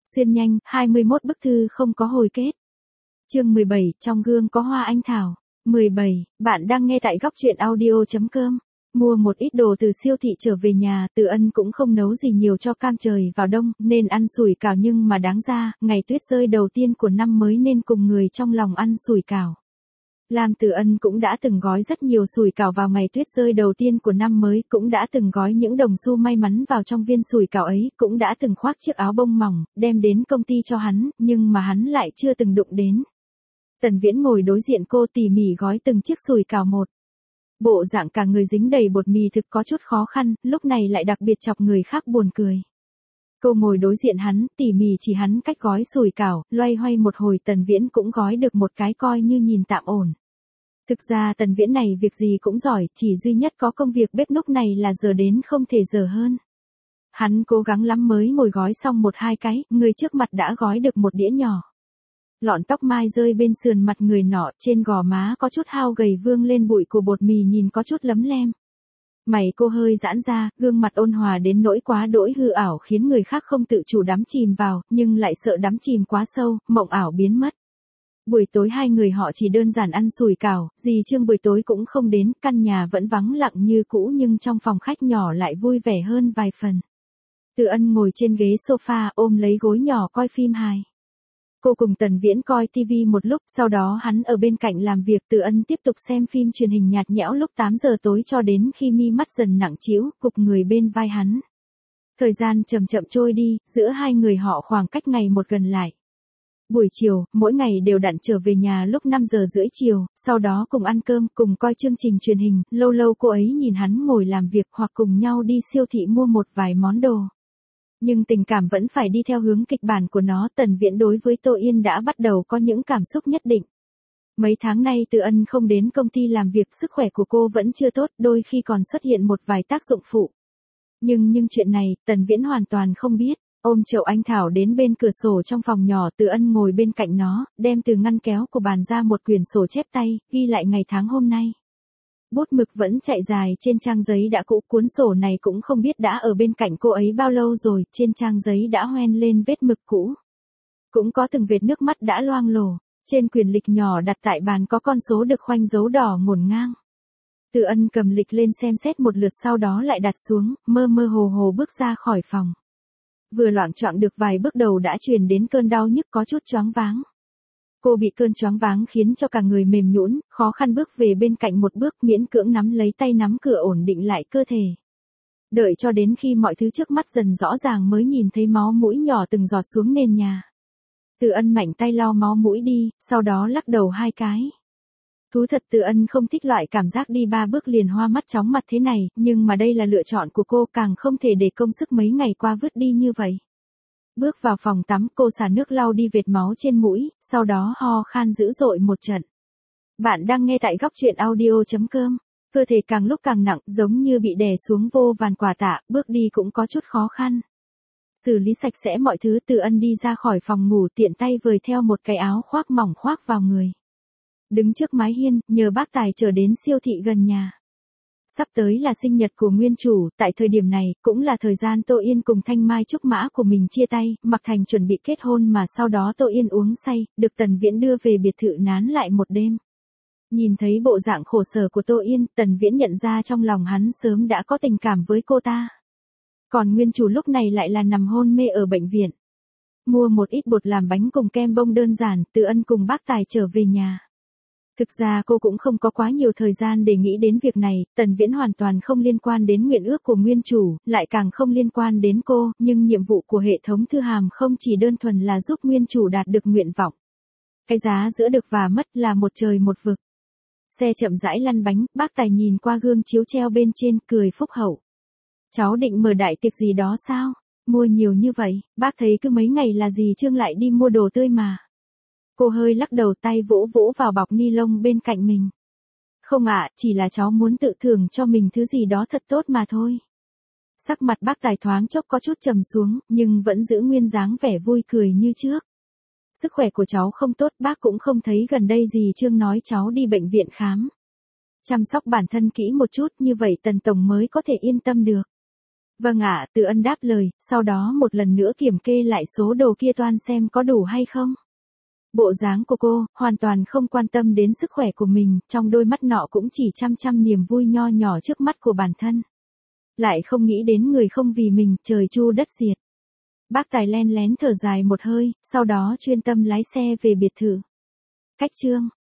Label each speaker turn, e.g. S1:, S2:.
S1: Xuyên nhanh, 21 bức thư không có hồi kết. Chương 17, trong gương có hoa anh thảo. 17, bạn đang nghe tại góc truyện audio.com. Mua một ít đồ từ siêu thị trở về nhà, Từ Ân cũng không nấu gì nhiều cho cam trời vào đông, nên ăn sủi cảo nhưng mà đáng ra, ngày tuyết rơi đầu tiên của năm mới nên cùng người trong lòng ăn sủi cảo. Lam Từ Ân cũng đã từng gói rất nhiều sủi cảo vào ngày tuyết rơi đầu tiên của năm mới, cũng đã từng gói những đồng xu may mắn vào trong viên sủi cảo ấy, cũng đã từng khoác chiếc áo bông mỏng, đem đến công ty cho hắn, nhưng mà hắn lại chưa từng đụng đến. Tần Viễn ngồi đối diện cô tỉ mỉ gói từng chiếc sủi cảo một. Bộ dạng cả người dính đầy bột mì thực có chút khó khăn, lúc này lại đặc biệt chọc người khác buồn cười. Cô ngồi đối diện hắn, tỉ mỉ chỉ hắn cách gói sủi cảo, loay hoay một hồi Tần Viễn cũng gói được một cái coi như nhìn tạm ổn. Thực ra Tần Viễn này việc gì cũng giỏi, chỉ duy nhất có công việc bếp núc này là giờ đến không thể giờ hơn. Hắn cố gắng lắm mới ngồi gói xong một hai cái, người trước mặt đã gói được một đĩa nhỏ. Lọn tóc mai rơi bên sườn mặt người nọ, trên gò má có chút hao gầy vương lên bụi của bột mì nhìn có chút lấm lem. Mày cô hơi giãn ra, gương mặt ôn hòa đến nỗi quá đỗi hư ảo khiến người khác không tự chủ đắm chìm vào, nhưng lại sợ đắm chìm quá sâu, mộng ảo biến mất. Buổi tối hai người họ chỉ đơn giản ăn sủi cảo, dì Trương buổi tối cũng không đến, căn nhà vẫn vắng lặng như cũ nhưng trong phòng khách nhỏ lại vui vẻ hơn vài phần. Từ Ân ngồi trên ghế sofa ôm lấy gối nhỏ coi phim hài. Cô cùng Tần Viễn coi TV một lúc, sau đó hắn ở bên cạnh làm việc, Từ Ân tiếp tục xem phim truyền hình nhạt nhẽo lúc 8 giờ tối cho đến khi mi mắt dần nặng trĩu, cụp người bên vai hắn. Thời gian chậm chậm trôi đi, giữa hai người họ khoảng cách ngày một gần lại. Buổi chiều, mỗi ngày đều đặn trở về nhà lúc 5 giờ rưỡi chiều, sau đó cùng ăn cơm, cùng coi chương trình truyền hình, lâu lâu cô ấy nhìn hắn ngồi làm việc hoặc cùng nhau đi siêu thị mua một vài món đồ. Nhưng tình cảm vẫn phải đi theo hướng kịch bản của nó, Tần Viễn đối với Tô Yên đã bắt đầu có những cảm xúc nhất định. Mấy tháng nay Từ Ân không đến công ty làm việc, sức khỏe của cô vẫn chưa tốt, đôi khi còn xuất hiện một vài tác dụng phụ. Nhưng chuyện này, Tần Viễn hoàn toàn không biết. Ôm chậu anh thảo đến bên cửa sổ trong phòng nhỏ, Từ Ân ngồi bên cạnh nó, đem từ ngăn kéo của bàn ra một quyển sổ chép tay, ghi lại ngày tháng hôm nay. Bút mực vẫn chạy dài trên trang giấy đã cũ, cuốn sổ này cũng không biết đã ở bên cạnh cô ấy bao lâu rồi, trên trang giấy đã hoen lên vết mực cũ. Cũng có từng vệt nước mắt đã loang lổ, trên quyển lịch nhỏ đặt tại bàn có con số được khoanh dấu đỏ ngổn ngang. Từ Ân cầm lịch lên xem xét một lượt sau đó lại đặt xuống, mơ mơ hồ hồ bước ra khỏi phòng. Vừa loạng choạng được vài bước đầu đã truyền đến cơn đau nhức có chút choáng váng. Cô bị cơn choáng váng khiến cho cả người mềm nhũn, khó khăn bước về bên cạnh một bước, miễn cưỡng nắm lấy tay nắm cửa ổn định lại cơ thể. Đợi cho đến khi mọi thứ trước mắt dần rõ ràng mới nhìn thấy máu mũi nhỏ từng giọt xuống nền nhà. Từ Ân mạnh tay lau máu mũi đi, sau đó lắc đầu hai cái. Thú thật Từ Ân không thích loại cảm giác đi 3 bước liền hoa mắt chóng mặt thế này, nhưng mà đây là lựa chọn của cô, càng không thể để công sức mấy ngày qua vứt đi như vậy. Bước vào phòng tắm, cô xả nước lau đi vệt máu trên mũi, sau đó ho khan dữ dội một trận. Bạn đang nghe tại góc truyện audio.com. Cơ thể càng lúc càng nặng, giống như bị đè xuống vô vàn quả tạ, bước đi cũng có chút khó khăn. Xử lý sạch sẽ mọi thứ, Từ Ân đi ra khỏi phòng ngủ, tiện tay vời theo một cái áo khoác mỏng khoác vào người. Đứng trước mái hiên, nhờ bác Tài chở đến siêu thị gần nhà. Sắp tới là sinh nhật của nguyên chủ, tại thời điểm này, cũng là thời gian Tô Yên cùng Thanh Mai Trúc Mã của mình chia tay, Mạc Thành chuẩn bị kết hôn mà sau đó Tô Yên uống say, được Tần Viễn đưa về biệt thự nán lại một đêm. Nhìn thấy bộ dạng khổ sở của Tô Yên, Tần Viễn nhận ra trong lòng hắn sớm đã có tình cảm với cô ta. Còn nguyên chủ lúc này lại là nằm hôn mê ở bệnh viện. Mua một ít bột làm bánh cùng kem bông đơn giản, Từ Ân cùng bác Tài trở về nhà. Thực ra cô cũng không có quá nhiều thời gian để nghĩ đến việc này, Tần Viễn hoàn toàn không liên quan đến nguyện ước của nguyên chủ, lại càng không liên quan đến cô, nhưng nhiệm vụ của hệ thống thư hàm không chỉ đơn thuần là giúp nguyên chủ đạt được nguyện vọng. Cái giá giữa được và mất là một trời một vực. Xe chậm rãi lăn bánh, bác Tài nhìn qua gương chiếu treo bên trên, cười phúc hậu. Cháu định mở đại tiệc gì đó sao? Mua nhiều như vậy, bác thấy cứ mấy ngày là dì Trương lại đi mua đồ tươi mà. Cô hơi lắc đầu, tay vỗ vỗ vào bọc ni lông bên cạnh mình. Không ạ, chỉ là cháu muốn tự thưởng cho mình thứ gì đó thật tốt mà thôi. Sắc mặt bác Tài thoáng chốc có chút trầm xuống, nhưng vẫn giữ nguyên dáng vẻ vui cười như trước. Sức khỏe của cháu không tốt, bác cũng không thấy gần đây dì Trương nói cháu đi bệnh viện khám. Chăm sóc bản thân kỹ một chút, như vậy Tần Tổng mới có thể yên tâm được. Vâng ạ, Từ Ân đáp lời, sau đó một lần nữa kiểm kê lại số đồ kia toan xem có đủ hay không. Bộ dáng của cô, hoàn toàn không quan tâm đến sức khỏe của mình, trong đôi mắt nọ cũng chỉ chăm chăm niềm vui nho nhỏ trước mắt của bản thân. Lại không nghĩ đến người không vì mình, trời chu đất diệt. Bác Tài len lén thở dài một hơi, sau đó chuyên tâm lái xe về biệt thự. Cách chương